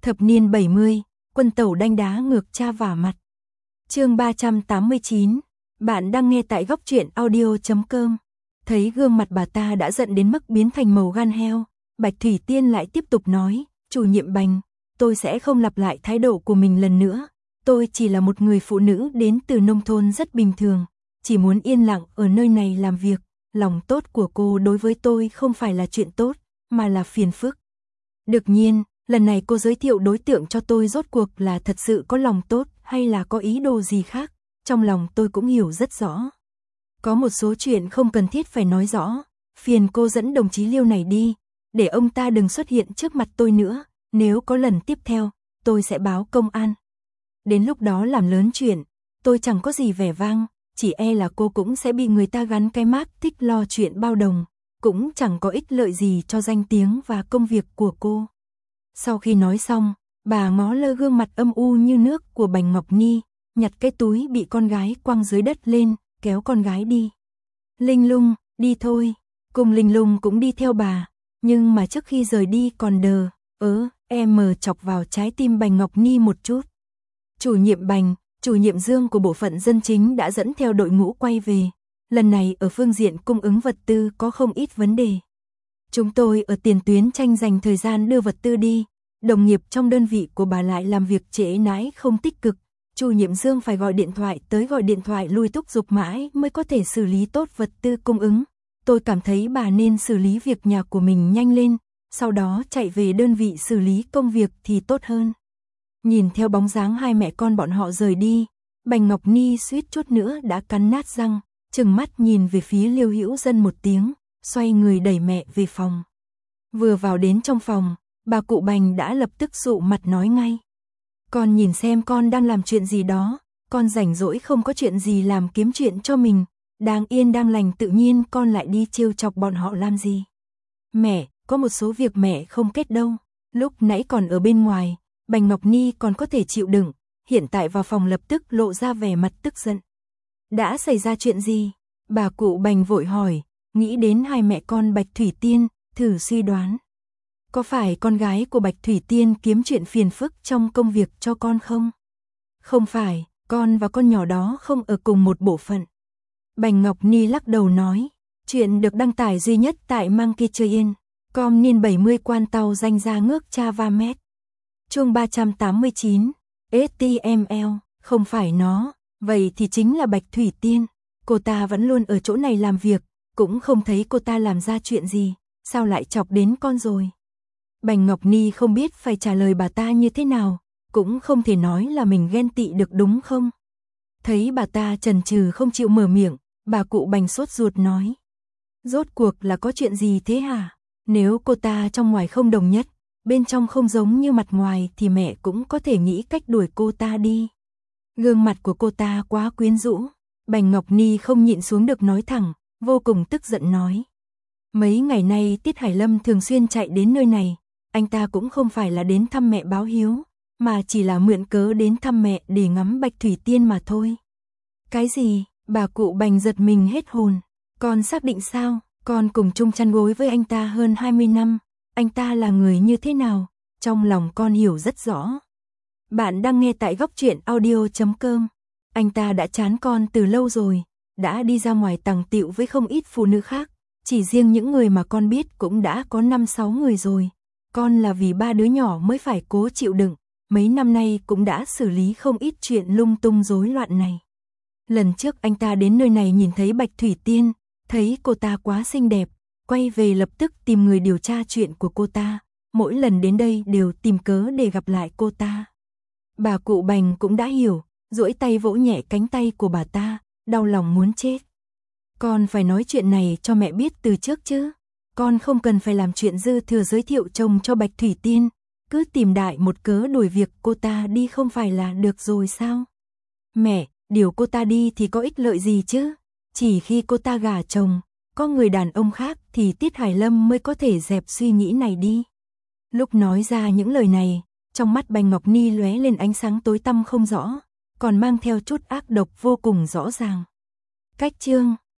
Thập niên 70, quân tẩu đanh đá ngược cha vả mặt. Chương 389, bạn đang nghe tại góc truyện audio.com. Thấy gương mặt bà ta đã giận đến mức biến thành màu gan heo, Bạch Thủy Tiên lại tiếp tục nói, chủ nhiệm Bành, tôi sẽ không lặp lại thái độ của mình lần nữa. Tôi chỉ là một người phụ nữ đến từ nông thôn rất bình thường, chỉ muốn yên lặng ở nơi này làm việc. Lòng tốt của cô đối với tôi không phải là chuyện tốt, mà là phiền phức. Đương nhiên, lần này cô giới thiệu đối tượng cho tôi rốt cuộc là thật sự có lòng tốt hay là có ý đồ gì khác, trong lòng tôi cũng hiểu rất rõ. Có một số chuyện không cần thiết phải nói rõ, phiền cô dẫn đồng chí Liêu này đi, để ông ta đừng xuất hiện trước mặt tôi nữa, nếu có lần tiếp theo, tôi sẽ báo công an. Đến lúc đó làm lớn chuyện, tôi chẳng có gì vẻ vang, chỉ e là cô cũng sẽ bị người ta gắn cái mác thích lo chuyện bao đồng, cũng chẳng có ích lợi gì cho danh tiếng và công việc của cô. Sau khi nói xong, bà ngó lơ gương mặt âm u như nước của Bành Ngọc Nhi, nhặt cái túi bị con gái quăng dưới đất lên, kéo con gái đi. Linh Lung, đi thôi. Cùng Linh Lung cũng đi theo bà, nhưng mà trước khi rời đi còn chọc vào trái tim Bành Ngọc Nhi một chút. Chủ nhiệm Bành, chủ nhiệm Dương của bộ phận dân chính đã dẫn theo đội ngũ quay về. Lần này ở phương diện cung ứng vật tư có không ít vấn đề. Chúng tôi ở tiền tuyến tranh giành thời gian đưa vật tư đi. Đồng nghiệp trong đơn vị của bà lại làm việc trễ nải không tích cực. Chủ nhiệm Dương phải gọi điện thoại tới gọi điện thoại lui thúc giục mãi mới có thể xử lý tốt vật tư cung ứng. Tôi cảm thấy bà nên xử lý việc nhà của mình nhanh lên, sau đó chạy về đơn vị xử lý công việc thì tốt hơn. Nhìn theo bóng dáng hai mẹ con bọn họ rời đi, Bành Ngọc Nhi suýt chút nữa đã cắn nát răng, trừng mắt nhìn về phía Liêu Hữu Dân một tiếng, xoay người đẩy mẹ về phòng. Vừa vào đến trong phòng, bà cụ Bành đã lập tức sụ mặt nói ngay. Con nhìn xem con đang làm chuyện gì đó, con rảnh rỗi không có chuyện gì làm kiếm chuyện cho mình, đang yên đang lành tự nhiên con lại đi trêu chọc bọn họ làm gì. Mẹ, có một số việc mẹ không kết đâu, lúc nãy còn ở bên ngoài, Bành Ngọc Nhi còn có thể chịu đựng, hiện tại vào phòng lập tức lộ ra vẻ mặt tức giận. Đã xảy ra chuyện gì? Bà cụ Bành vội hỏi, nghĩ đến hai mẹ con Bạch Thủy Tiên, thử suy đoán. Có phải con gái của Bạch Thủy Tiên kiếm chuyện phiền phức trong công việc cho con không? Không phải, con và con nhỏ đó không ở cùng một bộ phận. Bành Ngọc Nhi lắc đầu nói, chuyện được đăng tải duy nhất tại Mankichein.com niên 70 quan tàu danh ra ngước cha va mét. Chương 389, HTML, không phải nó, vậy thì chính là Bạch Thủy Tiên. Cô ta vẫn luôn ở chỗ này làm việc, cũng không thấy cô ta làm ra chuyện gì, sao lại chọc đến con rồi. Bành Ngọc Nhi không biết phải trả lời bà ta như thế nào, cũng không thể nói là mình ghen tị được đúng không. Thấy bà ta chần chừ không chịu mở miệng, bà cụ Bành sốt ruột nói. Rốt cuộc là có chuyện gì thế hả? Nếu cô ta trong ngoài không đồng nhất, bên trong không giống như mặt ngoài thì mẹ cũng có thể nghĩ cách đuổi cô ta đi. Gương mặt của cô ta quá quyến rũ, Bành Ngọc Nhi không nhịn xuống được nói thẳng, vô cùng tức giận nói. Mấy ngày nay Tiết Hải Lâm thường xuyên chạy đến nơi này, anh ta cũng không phải là đến thăm mẹ báo hiếu, mà chỉ là mượn cớ đến thăm mẹ để ngắm Bạch Thủy Tiên mà thôi. Cái gì? Bà cụ Bành giật mình hết hồn. Con xác định sao? Con cùng chung chăn gối với anh ta hơn 20 năm. Anh ta là người như thế nào? Trong lòng con hiểu rất rõ. Bạn đang nghe tại góc truyện audio.com. Anh ta đã chán con từ lâu rồi, đã đi ra ngoài tằng tịu với không ít phụ nữ khác. Chỉ riêng những người mà con biết cũng đã có 5-6 người rồi. Con là vì 3 đứa nhỏ mới phải cố chịu đựng. Mấy năm nay cũng đã xử lý không ít chuyện lung tung rối loạn này. Lần trước anh ta đến nơi này nhìn thấy Bạch Thủy Tiên, thấy cô ta quá xinh đẹp, quay về lập tức tìm người điều tra chuyện của cô ta, mỗi lần đến đây đều tìm cớ để gặp lại cô ta. Bà cụ Bành cũng đã hiểu, duỗi tay vỗ nhẹ cánh tay của bà ta, đau lòng muốn chết. Con phải nói chuyện này cho mẹ biết từ trước chứ, con không cần phải làm chuyện dư thừa giới thiệu chồng cho Bạch Thủy Tiên, cứ tìm đại một cớ đuổi việc cô ta đi không phải là được rồi sao? Mẹ, điều cô ta đi thì có ích lợi gì chứ? Chỉ khi cô ta gả chồng, có người đàn ông khác thì Tiết Hải Lâm mới có thể dẹp suy nghĩ này đi. Lúc nói ra những lời này, trong mắt Bành Ngọc Nhi lóe lên ánh sáng tối tăm không rõ, còn mang theo chút ác độc vô cùng rõ ràng. Cách chương